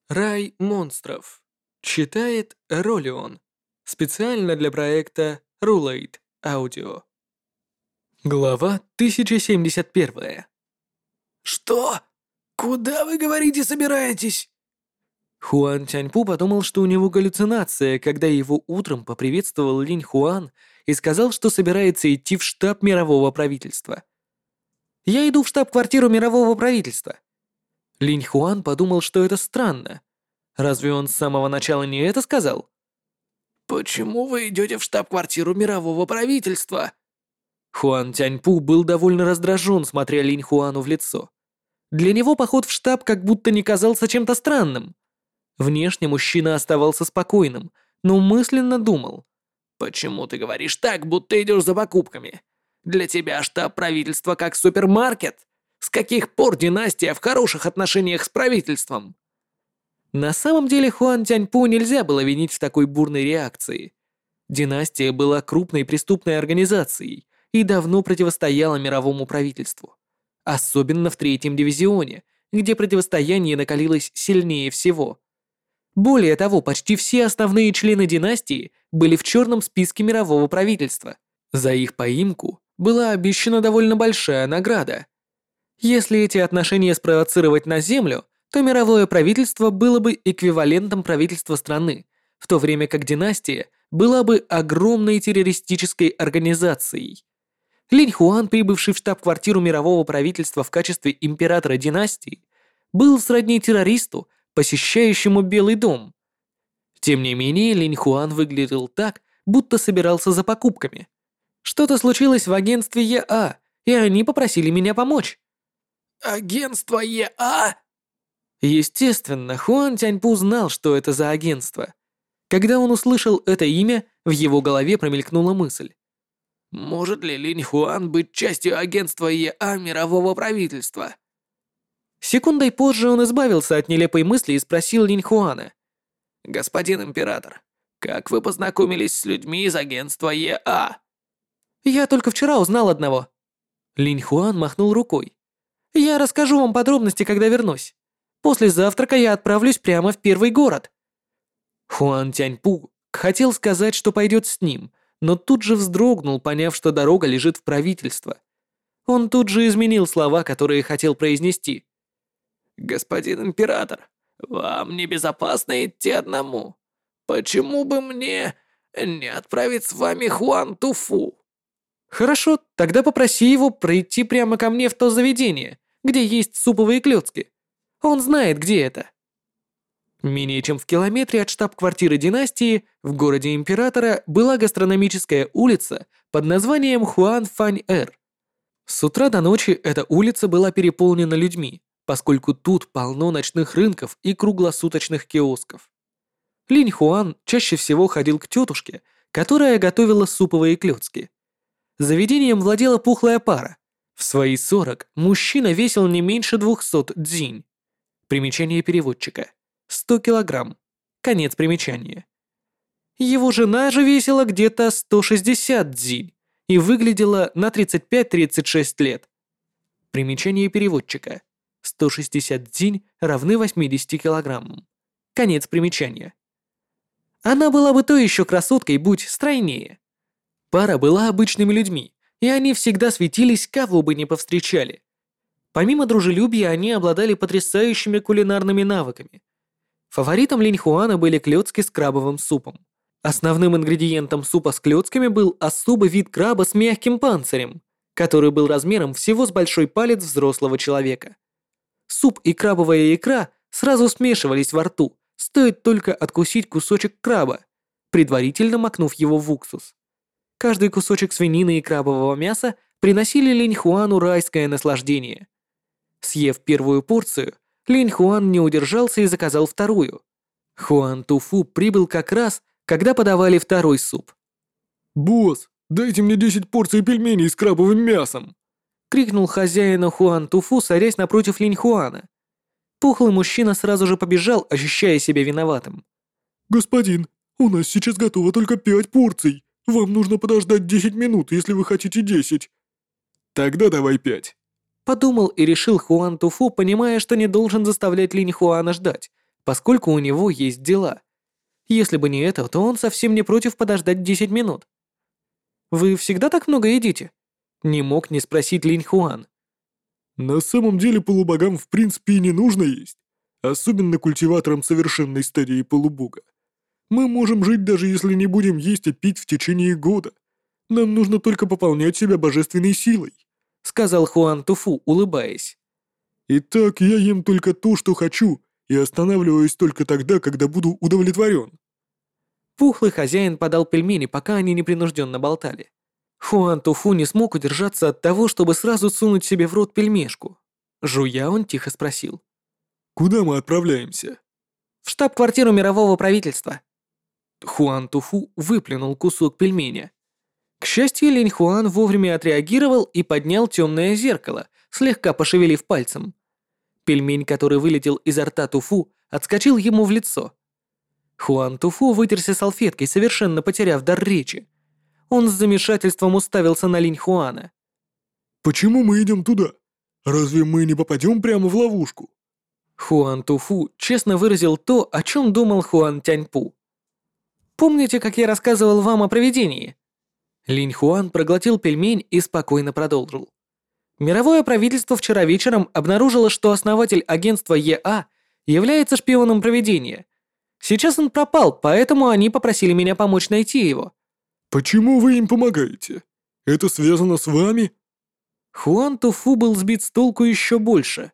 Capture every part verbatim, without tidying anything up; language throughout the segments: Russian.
Рай монстров. Читает Ролион. Специально для проекта Rulate Audio. Глава тысяча семьдесят один. «Что? Куда вы, говорите, собираетесь?» Хуан Тяньпу подумал, что у него галлюцинация, когда его утром поприветствовал Линь Хуан и сказал, что собирается идти в штаб мирового правительства. «Я иду в штаб-квартиру мирового правительства». Линь Хуан подумал, что это странно. Разве он с самого начала не это сказал? «Почему вы идете в штаб-квартиру мирового правительства?» Хуан Тяньпу был довольно раздражен, смотря Линь Хуану в лицо. Для него поход в штаб как будто не казался чем-то странным. Внешне мужчина оставался спокойным, но мысленно думал. «Почему ты говоришь так, будто идешь за покупками? Для тебя штаб правительства как супермаркет? С каких пор династия в хороших отношениях с правительством?» На самом деле Хуан Тяньпу нельзя было винить в такой бурной реакции. Династия была крупной преступной организацией и давно противостояла мировому правительству. Особенно в третьем дивизионе, где противостояние накалилось сильнее всего. Более того, почти все основные члены династии были в черном списке мирового правительства. За их поимку была обещана довольно большая награда. Если эти отношения спровоцировать на землю, то мировое правительство было бы эквивалентом правительства страны, в то время как династия была бы огромной террористической организацией. Линь Хуан, прибывший в штаб-квартиру мирового правительства в качестве императора династии, был сродни террористу, посещающему Белый дом. Тем не менее, Линь Хуан выглядел так, будто собирался за покупками. Что-то случилось в агентстве ЕА, и они попросили меня помочь. «Агентство ЕА?» Естественно, Хуан Тяньпу знал, что это за агентство. Когда он услышал это имя, в его голове промелькнула мысль. «Может ли Линь Хуан быть частью агентства ЕА мирового правительства?» Секундой позже он избавился от нелепой мысли и спросил Линь Хуана. «Господин император, как вы познакомились с людьми из агентства ЕА?» «Я только вчера узнал одного». Линь Хуан махнул рукой. «Я расскажу вам подробности, когда вернусь. После завтрака я отправлюсь прямо в первый город». Хуан Тяньпу хотел сказать, что пойдет с ним, но тут же вздрогнул, поняв, что дорога лежит в правительство. Он тут же изменил слова, которые хотел произнести. «Господин император, вам небезопасно идти одному. Почему бы мне не отправить с вами Хуан Туфу?» «Хорошо, тогда попроси его пройти прямо ко мне в то заведение, где есть суповые клёцки. Он знает, где это». Менее чем в километре от штаб-квартиры династии в городе Императора была гастрономическая улица под названием Хуан Фань-Эр. С утра до ночи эта улица была переполнена людьми, поскольку тут полно ночных рынков и круглосуточных киосков. Линь Хуан чаще всего ходил к тетушке, которая готовила суповые клёцки. Заведением владела пухлая пара. В свои сорок мужчина весил не меньше двухсот дзинь. Примечание переводчика. сто килограмм. Конец примечания. Его жена же весила где-то сто шестьдесят дзинь и выглядела на тридцать пять тридцать шесть лет. Примечание переводчика. сто шестьдесят дзинь равны восьмидесяти килограммам. Конец примечания. Она была бы то еще красоткой, будь стройнее. Пара была обычными людьми, и они всегда светились, кого бы ни повстречали. Помимо дружелюбия, они обладали потрясающими кулинарными навыками. Фаворитом Линь Хуана были клёцки с крабовым супом. Основным ингредиентом супа с клёцками был особый вид краба с мягким панцирем, который был размером всего с большой палец взрослого человека. Суп и крабовая икра сразу смешивались во рту, стоит только откусить кусочек краба, предварительно макнув его в уксус. Каждый кусочек свинины и крабового мяса приносили Линь Хуану райское наслаждение. Съев первую порцию, Линь Хуан не удержался и заказал вторую. Хуан Туфу прибыл как раз, когда подавали второй суп. «Босс, дайте мне десять порций пельменей с крабовым мясом!» — крикнул хозяину Хуан Туфу, садясь напротив Линь Хуана. Пухлый мужчина сразу же побежал, ощущая себя виноватым. «Господин, у нас сейчас готово только пять порций. Вам нужно подождать десять минут, если вы хотите десять». «Тогда давай пять». Подумал и решил Хуан Туфу, понимая, что не должен заставлять Линь Хуана ждать, поскольку у него есть дела. Если бы не это, то он совсем не против подождать десять минут. «Вы всегда так много едите?» Не мог не спросить Линь Хуан. На самом деле полубогам в принципе и не нужно есть. Особенно культиваторам совершенной стадии полубога. Мы можем жить даже если не будем есть и пить в течение года. Нам нужно только пополнять себя божественной силой. Сказал Хуан Туфу, улыбаясь. Итак, я ем только то, что хочу, и останавливаюсь только тогда, когда буду удовлетворен. Пухлый хозяин подал пельмени, пока они непринужденно болтали. Хуан Туфу не смог удержаться от того, чтобы сразу сунуть себе в рот пельмешку. Жуя, он тихо спросил. Куда мы отправляемся? В штаб-квартиру мирового правительства. Хуан Туфу выплюнул кусок пельменя. К счастью, Линь Хуан вовремя отреагировал и поднял темное зеркало, слегка пошевелив пальцем. Пельмень, который вылетел изо рта Туфу, отскочил ему в лицо. Хуан Туфу вытерся салфеткой, совершенно потеряв дар речи. Он с замешательством уставился на Линь Хуана. Почему мы идем туда? Разве мы не попадем прямо в ловушку? Хуан Туфу честно выразил то, о чем думал Хуан Тяньпу. «Помните, как я рассказывал вам о провидении?» Линь Хуан проглотил пельмень и спокойно продолжил. Мировое правительство вчера вечером обнаружило, что основатель агентства Е А является шпионом провидения. Сейчас он пропал, поэтому они попросили меня помочь найти его. Почему вы им помогаете? Это связано с вами? Хуан Туфу был сбит с толку еще больше.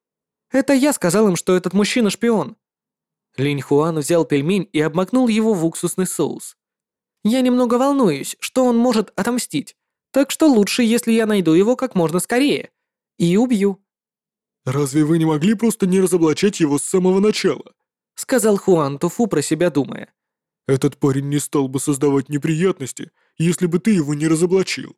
Это я сказал им, что этот мужчина шпион. Линь Хуан взял пельмень и обмакнул его в уксусный соус. Я немного волнуюсь, что он может отомстить, так что лучше, если я найду его как можно скорее. И убью. Разве вы не могли просто не разоблачать его с самого начала? Сказал Хуан Туфу про себя думая. Этот парень не стал бы создавать неприятности, если бы ты его не разоблачил.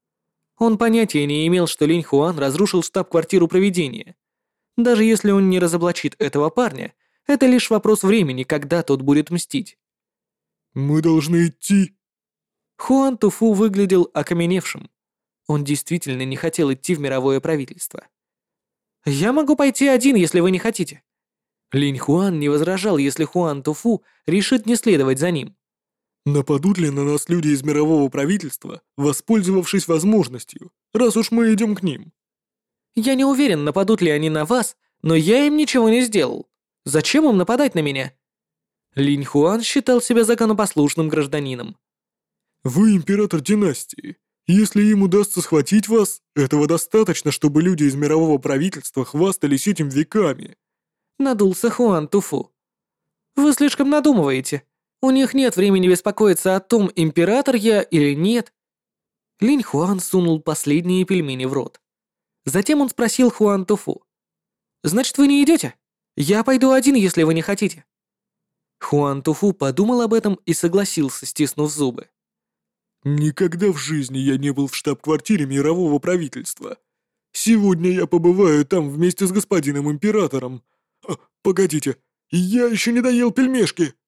Он понятия не имел, что Линь Хуан разрушил штаб-квартиру провидения. Даже если он не разоблачит этого парня, это лишь вопрос времени, когда тот будет мстить. Мы должны идти. Хуан Туфу выглядел окаменевшим. Он действительно не хотел идти в мировое правительство. «Я могу пойти один, если вы не хотите». Линь Хуан не возражал, если Хуан Туфу решит не следовать за ним. Нападут ли на нас люди из мирового правительства, воспользовавшись возможностью, раз уж мы идем к ним? Я не уверен, нападут ли они на вас, но я им ничего не сделал. Зачем им нападать на меня? Линь Хуан считал себя законопослушным гражданином. Вы император династии. Если им удастся схватить вас, этого достаточно, чтобы люди из мирового правительства хвастались этим веками. Надулся Хуан Туфу. Вы слишком надумываете. У них нет времени беспокоиться о том, император я или нет. Линь Хуан сунул последние пельмени в рот. Затем он спросил Хуан Туфу. «Значит, вы не идете? Я пойду один, если вы не хотите». Хуан Туфу подумал об этом и согласился, стиснув зубы. Никогда в жизни я не был в штаб-квартире мирового правительства. Сегодня я побываю там вместе с господином императором. А, погодите, я еще не доел пельмешки.